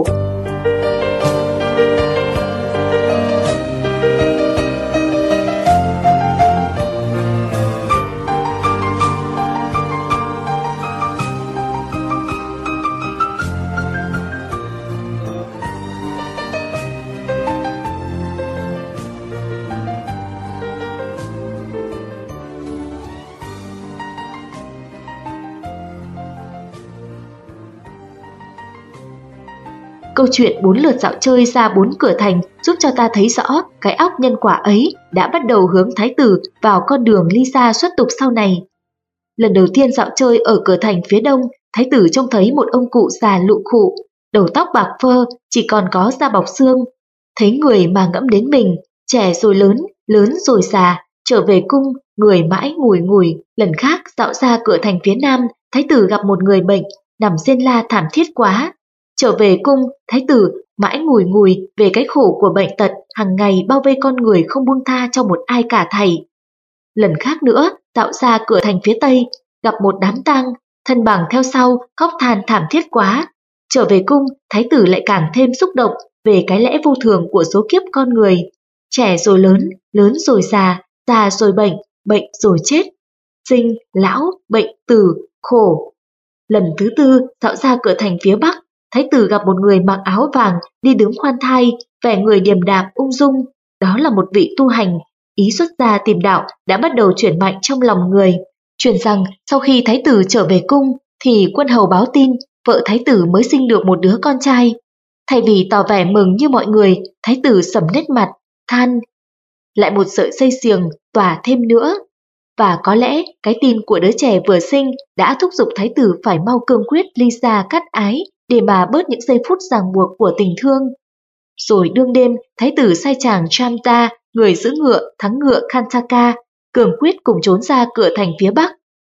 Câu chuyện bốn lượt dạo chơi ra bốn cửa thành giúp cho ta thấy rõ cái óc nhân quả ấy đã bắt đầu hướng thái tử vào con đường ly gia xuất tục sau này. Lần đầu tiên dạo chơi ở cửa thành phía đông, thái tử trông thấy một ông cụ già lụ khụ, đầu tóc bạc phơ, chỉ còn có da bọc xương. Thấy người mà ngẫm đến mình, trẻ rồi lớn, lớn rồi già, trở về cung, người mãi ngùi ngùi. Lần khác dạo ra cửa thành phía nam, thái tử gặp một người bệnh, nằm rên la thảm thiết quá. Trở về cung, thái tử mãi ngùi ngùi về cái khổ của bệnh tật hàng ngày bao vây con người không buông tha cho một ai cả thầy. Lần khác nữa, dạo ra cửa thành phía tây, gặp một đám tang, thân bằng theo sau, khóc than thảm thiết quá. Trở về cung, thái tử lại càng thêm xúc động về cái lẽ vô thường của số kiếp con người. Trẻ rồi lớn, lớn rồi già, già rồi bệnh, bệnh rồi chết. Sinh, lão, bệnh, tử, khổ. Lần thứ tư, dạo ra cửa thành phía bắc, thái tử gặp một người mặc áo vàng đi đứng khoan thai, vẻ người điềm đạm ung dung. Đó là một vị tu hành, ý xuất gia tìm đạo đã bắt đầu chuyển mạnh trong lòng người. Truyền rằng sau khi thái tử trở về cung thì quân hầu báo tin vợ thái tử mới sinh được một đứa con trai. Thay vì tỏ vẻ mừng như mọi người, thái tử sầm nét mặt, than lại một sợi dây xiềng tỏa thêm nữa. Và có lẽ cái tin của đứa trẻ vừa sinh đã thúc giục thái tử phải mau cương quyết ly gia cắt ái để mà bớt những giây phút ràng buộc của tình thương. Rồi đương đêm, thái tử sai chàng Chamta, người giữ ngựa, thắng ngựa Kantaka, cường quyết cùng trốn ra cửa thành phía bắc.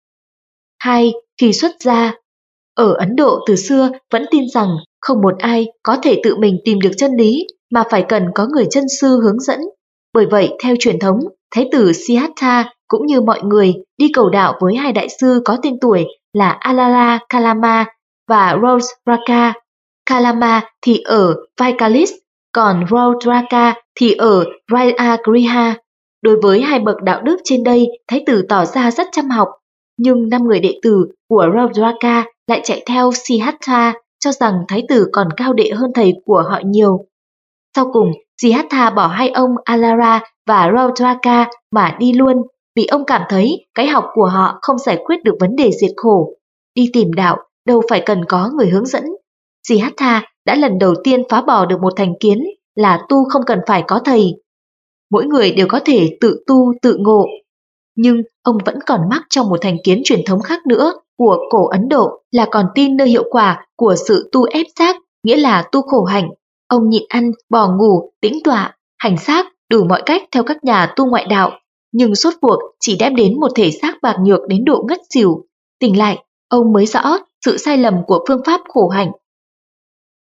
Hai. Khi xuất gia, ở Ấn Độ từ xưa vẫn tin rằng không một ai có thể tự mình tìm được chân lý mà phải cần có người chân sư hướng dẫn. Bởi vậy, theo truyền thống, thái tử Siddhartha cũng như mọi người đi cầu đạo với hai đại sư có tên tuổi là Alala Kalama và Raudraka. Kalama thì ở Vaikalis, còn Raudraka thì ở Rayagriha. Đối với hai bậc đạo đức trên đây, thái tử tỏ ra rất chăm học, nhưng năm người đệ tử của Raudraka lại chạy theo Siddhartha, cho rằng thái tử còn cao đệ hơn thầy của họ nhiều. Sau cùng, Siddhartha bỏ hai ông Alara và Raudraka mà đi luôn, vì ông cảm thấy cái học của họ không giải quyết được vấn đề diệt khổ. Đi tìm đạo, đâu phải cần có người hướng dẫn. Siddhartha đã lần đầu tiên phá bỏ được một thành kiến là tu không cần phải có thầy. Mỗi người đều có thể tự tu tự ngộ. Nhưng ông vẫn còn mắc trong một thành kiến truyền thống khác nữa của cổ Ấn Độ là còn tin nơi hiệu quả của sự tu ép xác, nghĩa là tu khổ hạnh. Ông nhịn ăn, bỏ ngủ, tĩnh tọa, hành xác đủ mọi cách theo các nhà tu ngoại đạo, nhưng rốt cuộc chỉ đem đến một thể xác bạc nhược đến độ ngất xỉu. Tỉnh lại, ông mới rõ sự sai lầm của phương pháp khổ hạnh.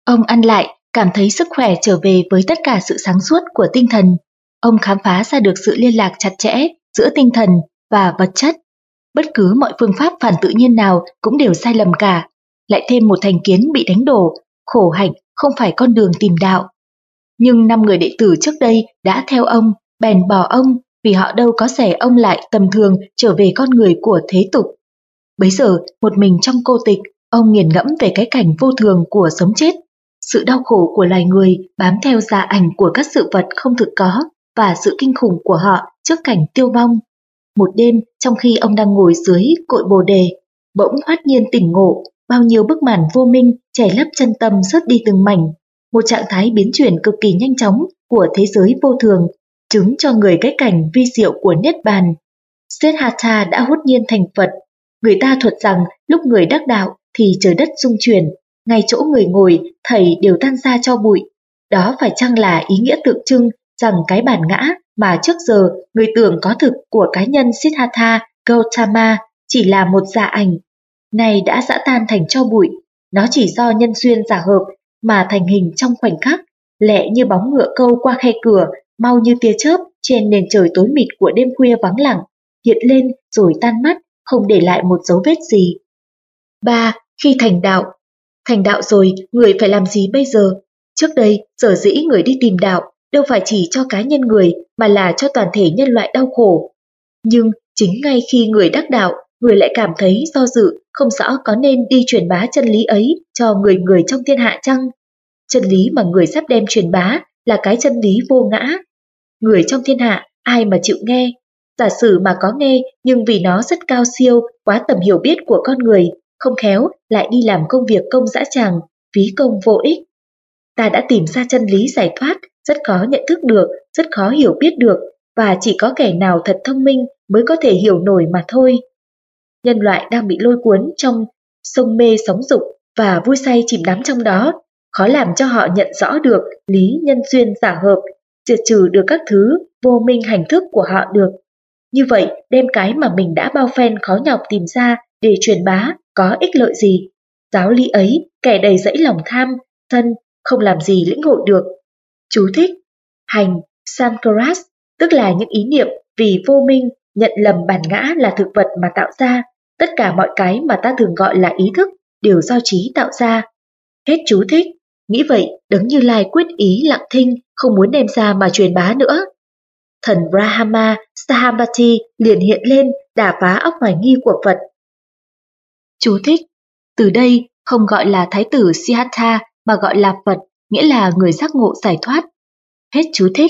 Ông ăn lại, cảm thấy sức khỏe trở về với tất cả sự sáng suốt của tinh thần. Ông khám phá ra được sự liên lạc chặt chẽ giữa tinh thần và vật chất. Bất cứ mọi phương pháp phản tự nhiên nào cũng đều sai lầm cả. Lại thêm một thành kiến bị đánh đổ, khổ hạnh không phải con đường tìm đạo. Nhưng năm người đệ tử trước đây đã theo ông, bèn bỏ ông, vì họ đâu có xẻ ông lại tầm thường trở về con người của thế tục. Bấy giờ, một mình trong cô tịch, ông nghiền ngẫm về cái cảnh vô thường của sống chết. Sự đau khổ của loài người bám theo gia ảnh của các sự vật không thực có và sự kinh khủng của họ trước cảnh tiêu vong. Một đêm, trong khi ông đang ngồi dưới cội bồ đề, bỗng thoát nhiên tỉnh ngộ, bao nhiêu bức màn vô minh che lấp chân tâm rớt đi từng mảnh. Một trạng thái biến chuyển cực kỳ nhanh chóng của thế giới vô thường, chứng cho người cái cảnh vi diệu của Niết Bàn. Siddhartha đã hốt nhiên thành Phật. Người ta thuật rằng lúc người đắc đạo thì trời đất rung chuyển, ngay chỗ người ngồi thầy đều tan ra cho bụi. Đó phải chăng là ý nghĩa tượng trưng rằng cái bản ngã mà trước giờ người tưởng có thực của cá nhân Siddhartha Gautama chỉ là một giả ảnh, này đã giã tan thành tro bụi. Nó chỉ do nhân duyên giả hợp mà thành hình trong khoảnh khắc, lẹ như bóng ngựa câu qua khe cửa, mau như tia chớp trên nền trời tối mịt của đêm khuya vắng lặng, hiện lên rồi tan mất, không để lại một dấu vết gì. Ba. Khi thành đạo. Thành đạo rồi, người phải làm gì bây giờ? Trước đây, sở dĩ người đi tìm đạo đâu phải chỉ cho cá nhân người mà là cho toàn thể nhân loại đau khổ. Nhưng chính ngay khi người đắc đạo, người lại cảm thấy do dự, không rõ có nên đi truyền bá chân lý ấy cho người người trong thiên hạ chăng? Chân lý mà người sắp đem truyền bá là cái chân lý vô ngã. Người trong thiên hạ, ai mà chịu nghe? Giả sử mà có nghe, nhưng vì nó rất cao siêu, quá tầm hiểu biết của con người, không khéo lại đi làm công việc công dã tràng, phí công vô ích. Ta đã tìm ra chân lý giải thoát, rất khó nhận thức được, rất khó hiểu biết được, và chỉ có kẻ nào thật thông minh mới có thể hiểu nổi mà thôi. Nhân loại đang bị lôi cuốn trong sông mê sóng dục và vui say chìm đắm trong đó, khó làm cho họ nhận rõ được lý nhân duyên giả hợp, diệt trừ được các thứ vô minh hành thức của họ được. Như vậy, đem cái mà mình đã bao phen khó nhọc tìm ra để truyền bá có ích lợi gì? Giáo lý ấy, kẻ đầy dẫy lòng tham, sân, không làm gì lĩnh hội được. Chú thích: hành, sankaras, tức là những ý niệm vì vô minh nhận lầm bản ngã là thực vật mà tạo ra. Tất cả mọi cái mà ta thường gọi là ý thức đều do trí tạo ra. Hết chú thích. Nghĩ vậy, Đấng Như Lai quyết ý lặng thinh, không muốn đem ra mà truyền bá nữa. Thần Brahma Sahambati liền hiện lên, đả phá óc hoài nghi của Phật. Chú thích: từ đây không gọi là Thái tử Siddhartha mà gọi là Phật, nghĩa là người giác ngộ giải thoát. Hết chú thích.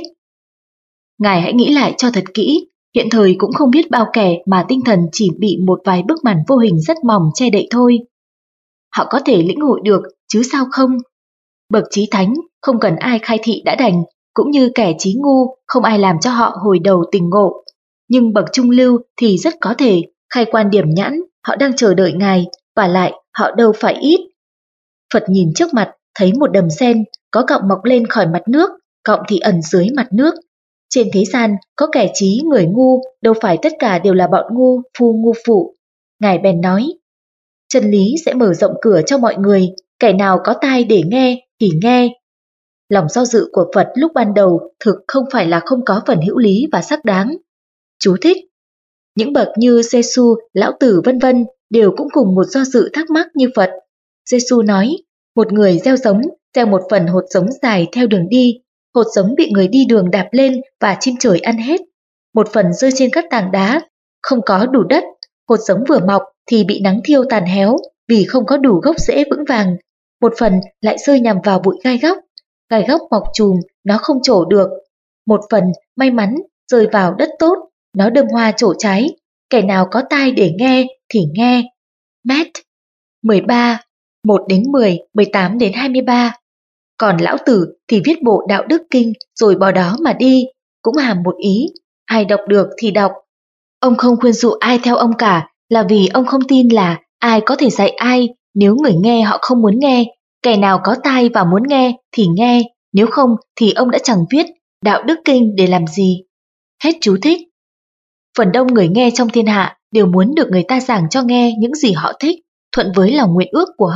Ngài hãy nghĩ lại cho thật kỹ, hiện thời cũng không biết bao kẻ mà tinh thần chỉ bị một vài bức màn vô hình rất mỏng che đậy thôi. Họ có thể lĩnh hội được, chứ sao không? Bậc trí thánh không cần ai khai thị đã đành, cũng như kẻ trí ngu không ai làm cho họ hồi đầu tỉnh ngộ. Nhưng bậc trung lưu thì rất có thể, khai quan điểm nhãn, họ đang chờ đợi Ngài, và lại họ đâu phải ít. Phật nhìn trước mặt, thấy một đầm sen, có cọng mọc lên khỏi mặt nước, cọng thì ẩn dưới mặt nước. Trên thế gian có kẻ trí người ngu, đâu phải tất cả đều là bọn ngu, phu ngu phụ. Ngài bèn nói, chân lý sẽ mở rộng cửa cho mọi người, kẻ nào có tai để nghe thì nghe. Lòng do dự của Phật lúc ban đầu thực không phải là không có phần hữu lý và xác đáng. Chú thích: những bậc như Giê-xu, Lão Tử vân vân đều cũng cùng một do dự thắc mắc như Phật. Giê-xu nói, một người gieo giống, gieo một phần hột giống dài theo đường đi, hột giống bị người đi đường đạp lên và chim trời ăn hết. Một phần rơi trên các tảng đá, không có đủ đất, hột giống vừa mọc thì bị nắng thiêu tàn héo vì không có đủ gốc rễ vững vàng. Một phần lại rơi nhằm vào bụi gai góc, gai góc mọc chùm, nó không trổ được. Một phần may mắn rơi vào đất tốt, nó đơm hoa trổ trái. Kẻ nào có tai để nghe thì nghe. Matt mười ba, một đến mười, mười tám đến hai mươi ba. Còn Lão Tử thì viết bộ Đạo Đức Kinh rồi bỏ đó mà đi, cũng hàm một ý, ai đọc được thì đọc. Ông không khuyên dụ ai theo ông cả, là vì ông không tin là ai có thể dạy ai nếu người nghe họ không muốn nghe. Kẻ nào có tai và muốn nghe thì nghe, nếu không thì ông đã chẳng viết Đạo Đức Kinh để làm gì. Hết chú thích. Phần đông người nghe trong thiên hạ đều muốn được người ta giảng cho nghe những gì họ thích, thuận với lòng nguyện ước của họ,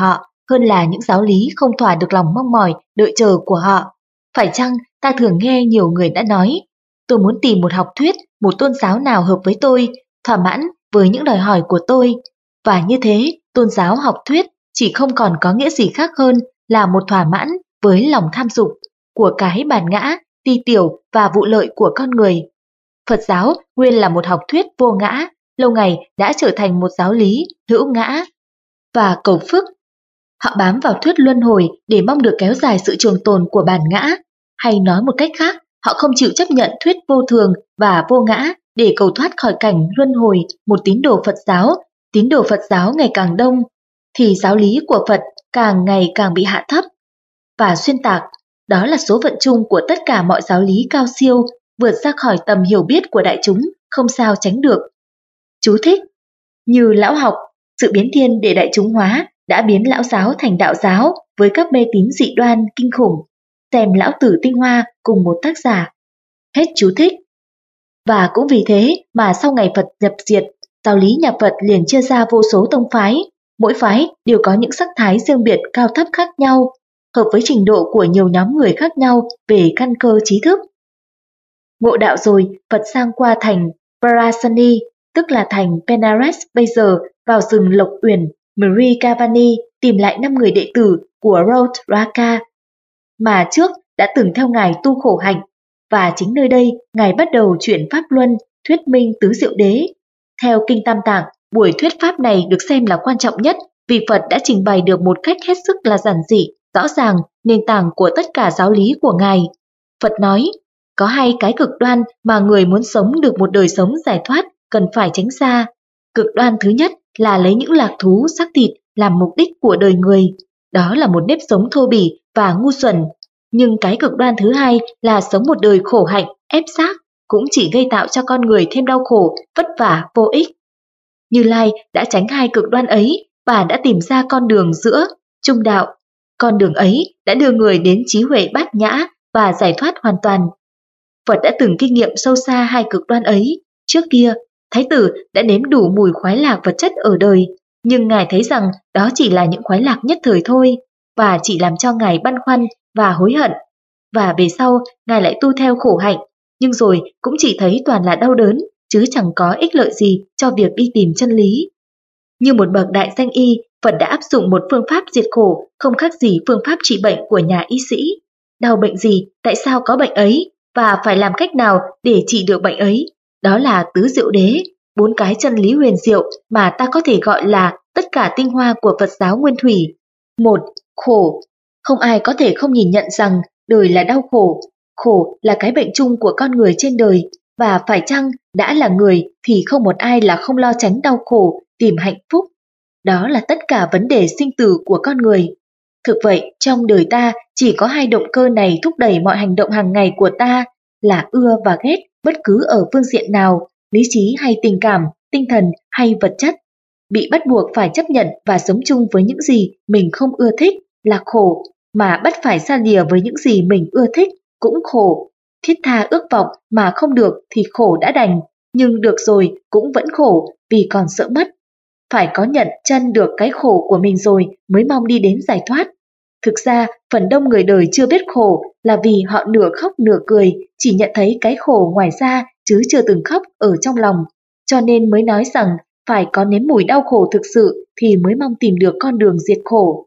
hơn là những giáo lý không thỏa được lòng mong mỏi, đợi chờ của họ. Phải chăng ta thường nghe nhiều người đã nói, tôi muốn tìm một học thuyết, một tôn giáo nào hợp với tôi, thỏa mãn với những đòi hỏi của tôi. Và như thế, tôn giáo học thuyết chỉ không còn có nghĩa gì khác hơn là một thỏa mãn với lòng tham dục của cái bản ngã, ti tiểu và vụ lợi của con người. Phật giáo nguyên là một học thuyết vô ngã, lâu ngày đã trở thành một giáo lý hữu ngã và cầu phức. Họ bám vào thuyết luân hồi để mong được kéo dài sự trường tồn của bản ngã, hay nói một cách khác, họ không chịu chấp nhận thuyết vô thường và vô ngã để cầu thoát khỏi cảnh luân hồi. Một tín đồ Phật giáo, tín đồ Phật giáo ngày càng đông, thì giáo lý của Phật càng ngày càng bị hạ thấp và xuyên tạc. Đó là số phận chung của tất cả mọi giáo lý cao siêu, vượt ra khỏi tầm hiểu biết của đại chúng, không sao tránh được. Chú thích: như lão học, sự biến thiên để đại chúng hóa đã biến lão giáo thành đạo giáo với các mê tín dị đoan kinh khủng. Xem Lão Tử Tinh Hoa cùng một tác giả. Hết chú thích. Và cũng vì thế mà sau ngày Phật nhập diệt, giáo lý nhà Phật liền chia ra vô số tông phái. Mỗi phái đều có những sắc thái riêng biệt cao thấp khác nhau, hợp với trình độ của nhiều nhóm người khác nhau về căn cơ trí thức. Ngộ đạo rồi, Phật sang qua thành Parasani, tức là thành Benares bây giờ, vào rừng Lộc Uyển, Mrigavani, tìm lại năm người đệ tử của Raudraka mà trước đã từng theo Ngài tu khổ hạnh, và chính nơi đây Ngài bắt đầu chuyển Pháp Luân, thuyết minh tứ diệu đế. Theo Kinh Tam Tạng, buổi thuyết pháp này được xem là quan trọng nhất vì Phật đã trình bày được một cách hết sức là giản dị, rõ ràng nền tảng của tất cả giáo lý của Ngài. Phật nói, có hai cái cực đoan mà người muốn sống được một đời sống giải thoát cần phải tránh xa. Cực đoan thứ nhất là lấy những lạc thú xác thịt làm mục đích của đời người. Đó là một nếp sống thô bỉ và ngu xuẩn. Nhưng cái cực đoan thứ hai là sống một đời khổ hạnh, ép xác, cũng chỉ gây tạo cho con người thêm đau khổ, vất vả, vô ích. Như Lai đã tránh hai cực đoan ấy và đã tìm ra con đường giữa, trung đạo. Con đường ấy đã đưa người đến trí huệ bát nhã và giải thoát hoàn toàn. Phật đã từng kinh nghiệm sâu xa hai cực đoan ấy. Trước kia, Thái tử đã nếm đủ mùi khoái lạc vật chất ở đời, nhưng Ngài thấy rằng đó chỉ là những khoái lạc nhất thời thôi, và chỉ làm cho Ngài băn khoăn và hối hận. Và về sau, Ngài lại tu theo khổ hạnh, nhưng rồi cũng chỉ thấy toàn là đau đớn, chứ chẳng có ích lợi gì cho việc đi tìm chân lý. Như một bậc đại danh y, Phật đã áp dụng một phương pháp diệt khổ không khác gì phương pháp trị bệnh của nhà y sĩ. Đau bệnh gì, tại sao có bệnh ấy, và phải làm cách nào để trị được bệnh ấy. Đó là tứ diệu đế, bốn cái chân lý huyền diệu mà ta có thể gọi là tất cả tinh hoa của Phật giáo nguyên thủy. Một, khổ. Không ai có thể không nhìn nhận rằng đời là đau khổ. Khổ là cái bệnh chung của con người trên đời, và phải chăng đã là người thì không một ai là không lo tránh đau khổ, tìm hạnh phúc. Đó là tất cả vấn đề sinh tử của con người. Thực vậy, trong đời ta chỉ có hai động cơ này thúc đẩy mọi hành động hàng ngày của ta, là ưa và ghét bất cứ ở phương diện nào, lý trí hay tình cảm, tinh thần hay vật chất. Bị bắt buộc phải chấp nhận và sống chung với những gì mình không ưa thích là khổ, mà bắt phải xa lìa với những gì mình ưa thích cũng khổ. Thiết tha ước vọng mà không được thì khổ đã đành, nhưng được rồi cũng vẫn khổ vì còn sợ mất. Phải có nhận chân được cái khổ của mình rồi mới mong đi đến giải thoát. Thực ra, phần đông người đời chưa biết khổ là vì họ nửa khóc nửa cười, chỉ nhận thấy cái khổ ngoài ra chứ chưa từng khóc ở trong lòng. Cho nên mới nói rằng phải có nếm mùi đau khổ thực sự thì mới mong tìm được con đường diệt khổ.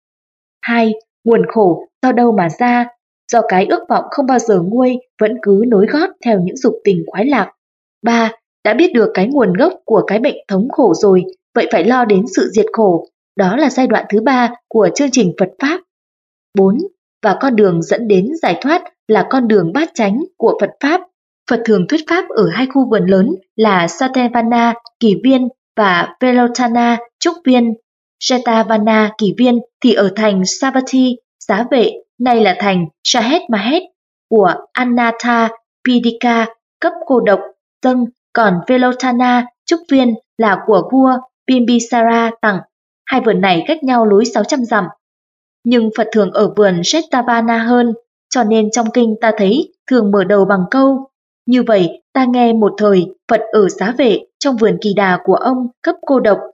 Hai, nguồn khổ do đâu mà ra? Do cái ước vọng không bao giờ nguôi vẫn cứ nối gót theo những dục tình khoái lạc. Ba, đã biết được cái nguồn gốc của cái bệnh thống khổ rồi, vậy phải lo đến sự diệt khổ. Đó là giai đoạn thứ ba của chương trình Phật Pháp. Bốn, và con đường dẫn đến giải thoát là con đường bát chánh của Phật Pháp. Phật thường thuyết Pháp ở hai khu vườn lớn là Satavana, Kỳ Viên và Velotana, Trúc Viên. Jetavana, Kỳ Viên thì ở thành Savatthi, Xá Vệ, nay là thành Shahed Mahed của Anatha Pidika, cấp cô độc, dâng, còn Velotana, Trúc Viên là của vua Bimbisara tặng. Hai vườn này cách nhau lối sáu trăm dặm. Nhưng Phật thường ở vườn Jetavana hơn, cho nên trong kinh ta thấy thường mở đầu bằng câu. Như vậy, ta nghe một thời Phật ở Xá Vệ trong vườn Kỳ Đà của ông cấp cô độc,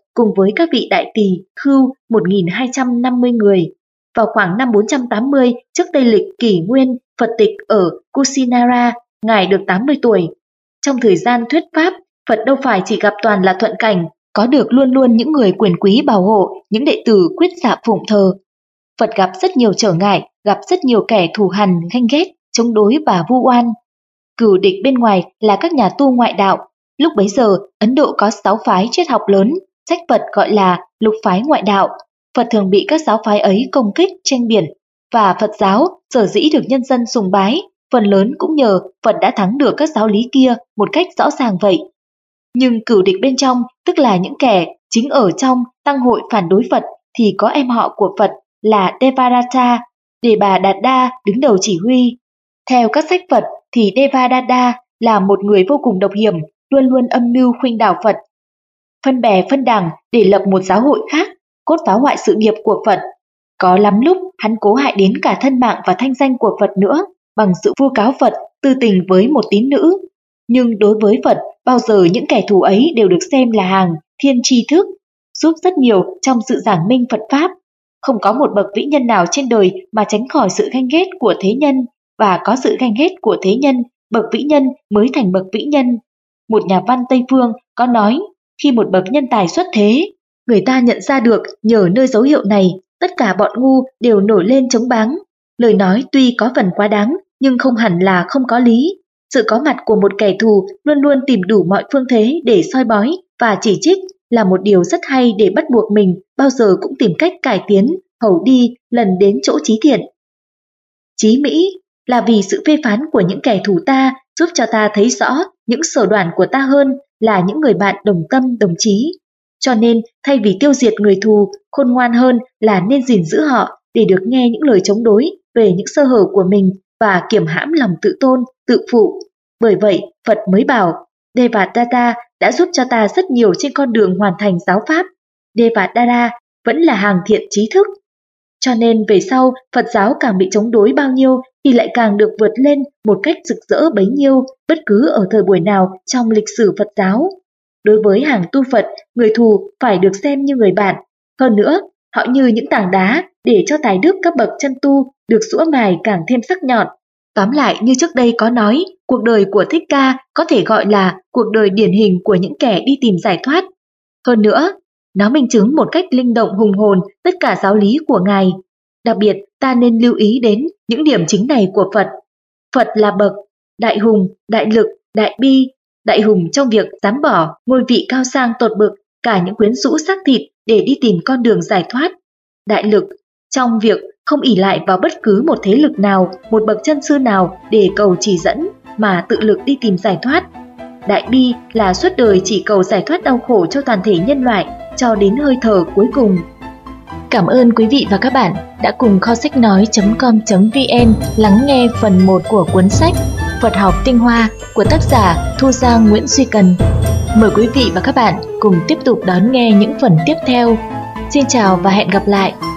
cùng với các vị đại tỳ, khưu một nghìn hai trăm năm mươi người. Vào khoảng năm bốn trăm tám mươi trước Tây lịch kỷ nguyên, Phật tịch ở Kusinara, Ngài được tám mươi tuổi. Trong thời gian thuyết pháp, Phật đâu phải chỉ gặp toàn là thuận cảnh, có được luôn luôn những người quyền quý bảo hộ, những đệ tử quyết dạ phụng thờ. Phật gặp rất nhiều trở ngại, gặp rất nhiều kẻ thù hằn, ganh ghét, chống đối và vu oan. Cừu địch bên ngoài là các nhà tu ngoại đạo. Lúc bấy giờ, Ấn Độ có sáu phái triết học lớn, sách Phật gọi là lục phái ngoại đạo. Phật thường bị các giáo phái ấy công kích, tranh biện, và Phật giáo sở dĩ được nhân dân sùng bái, phần lớn cũng nhờ Phật đã thắng được các giáo lý kia một cách rõ ràng vậy. Nhưng cừu địch bên trong, tức là những kẻ chính ở trong tăng hội phản đối Phật, thì có em họ của Phật là Devadatta, Đề Bà Đạt Đa đứng đầu chỉ huy. Theo các sách Phật thì Devadatta là một người vô cùng độc hiểm, luôn luôn âm mưu khuynh đảo Phật, phân bè phân đảng để lập một giáo hội khác, cốt phá hoại sự nghiệp của Phật. Có lắm lúc hắn cố hại đến cả thân mạng và thanh danh của Phật nữa, bằng sự vu cáo Phật tư tình với một tín nữ. Nhưng đối với Phật, bao giờ những kẻ thù ấy đều được xem là hàng thiên tri thức, giúp rất nhiều trong sự giảng minh Phật Pháp. Không có một bậc vĩ nhân nào trên đời mà tránh khỏi sự ganh ghét của thế nhân, và có sự ganh ghét của thế nhân, bậc vĩ nhân mới thành bậc vĩ nhân. Một nhà văn Tây Phương có nói, khi một bậc nhân tài xuất thế, người ta nhận ra được nhờ nơi dấu hiệu này, tất cả bọn ngu đều nổi lên chống báng. Lời nói tuy có phần quá đáng, nhưng không hẳn là không có lý. Sự có mặt của một kẻ thù luôn luôn tìm đủ mọi phương thế để soi bói và chỉ trích là một điều rất hay để bắt buộc mình bao giờ cũng tìm cách cải tiến, hầu đi lần đến chỗ trí thiện. Chí Mỹ là vì sự phê phán của những kẻ thù ta giúp cho ta thấy rõ những sở đoản của ta hơn là những người bạn đồng tâm đồng chí. Cho nên thay vì tiêu diệt người thù, khôn ngoan hơn là nên gìn giữ họ để được nghe những lời chống đối về những sơ hở của mình và kiềm hãm lòng tự tôn, tự phụ. Bởi vậy, Phật mới bảo, Devadatta đã giúp cho ta rất nhiều trên con đường hoàn thành giáo pháp. Devadatta vẫn là hàng thiện trí thức. Cho nên về sau, Phật giáo càng bị chống đối bao nhiêu thì lại càng được vượt lên một cách rực rỡ bấy nhiêu, bất cứ ở thời buổi nào trong lịch sử Phật giáo. Đối với hàng tu Phật, người thù phải được xem như người bạn. Hơn nữa, họ như những tảng đá để cho tài đức các bậc chân tu được giũa mài càng thêm sắc nhọn. Tóm lại như trước đây có nói, cuộc đời của Thích Ca có thể gọi là cuộc đời điển hình của những kẻ đi tìm giải thoát. Hơn nữa, nó minh chứng một cách linh động hùng hồn tất cả giáo lý của Ngài. Đặc biệt, ta nên lưu ý đến những điểm chính này của Phật. Phật là bậc đại hùng, đại lực, đại bi. Đại hùng trong việc dám bỏ ngôi vị cao sang tột bực cả những quyến rũ xác thịt để đi tìm con đường giải thoát. Đại lực trong việc không ỷ lại vào bất cứ một thế lực nào, một bậc chân sư nào để cầu chỉ dẫn mà tự lực đi tìm giải thoát. Đại bi là suốt đời chỉ cầu giải thoát đau khổ cho toàn thể nhân loại cho đến hơi thở cuối cùng. Cảm ơn quý vị và các bạn đã cùng kho sách nói chấm com chấm vn lắng nghe phần một của cuốn sách Phật học tinh hoa của tác giả Thu Giang Nguyễn Duy Cần. Mời quý vị và các bạn cùng tiếp tục đón nghe những phần tiếp theo. Xin chào và hẹn gặp lại!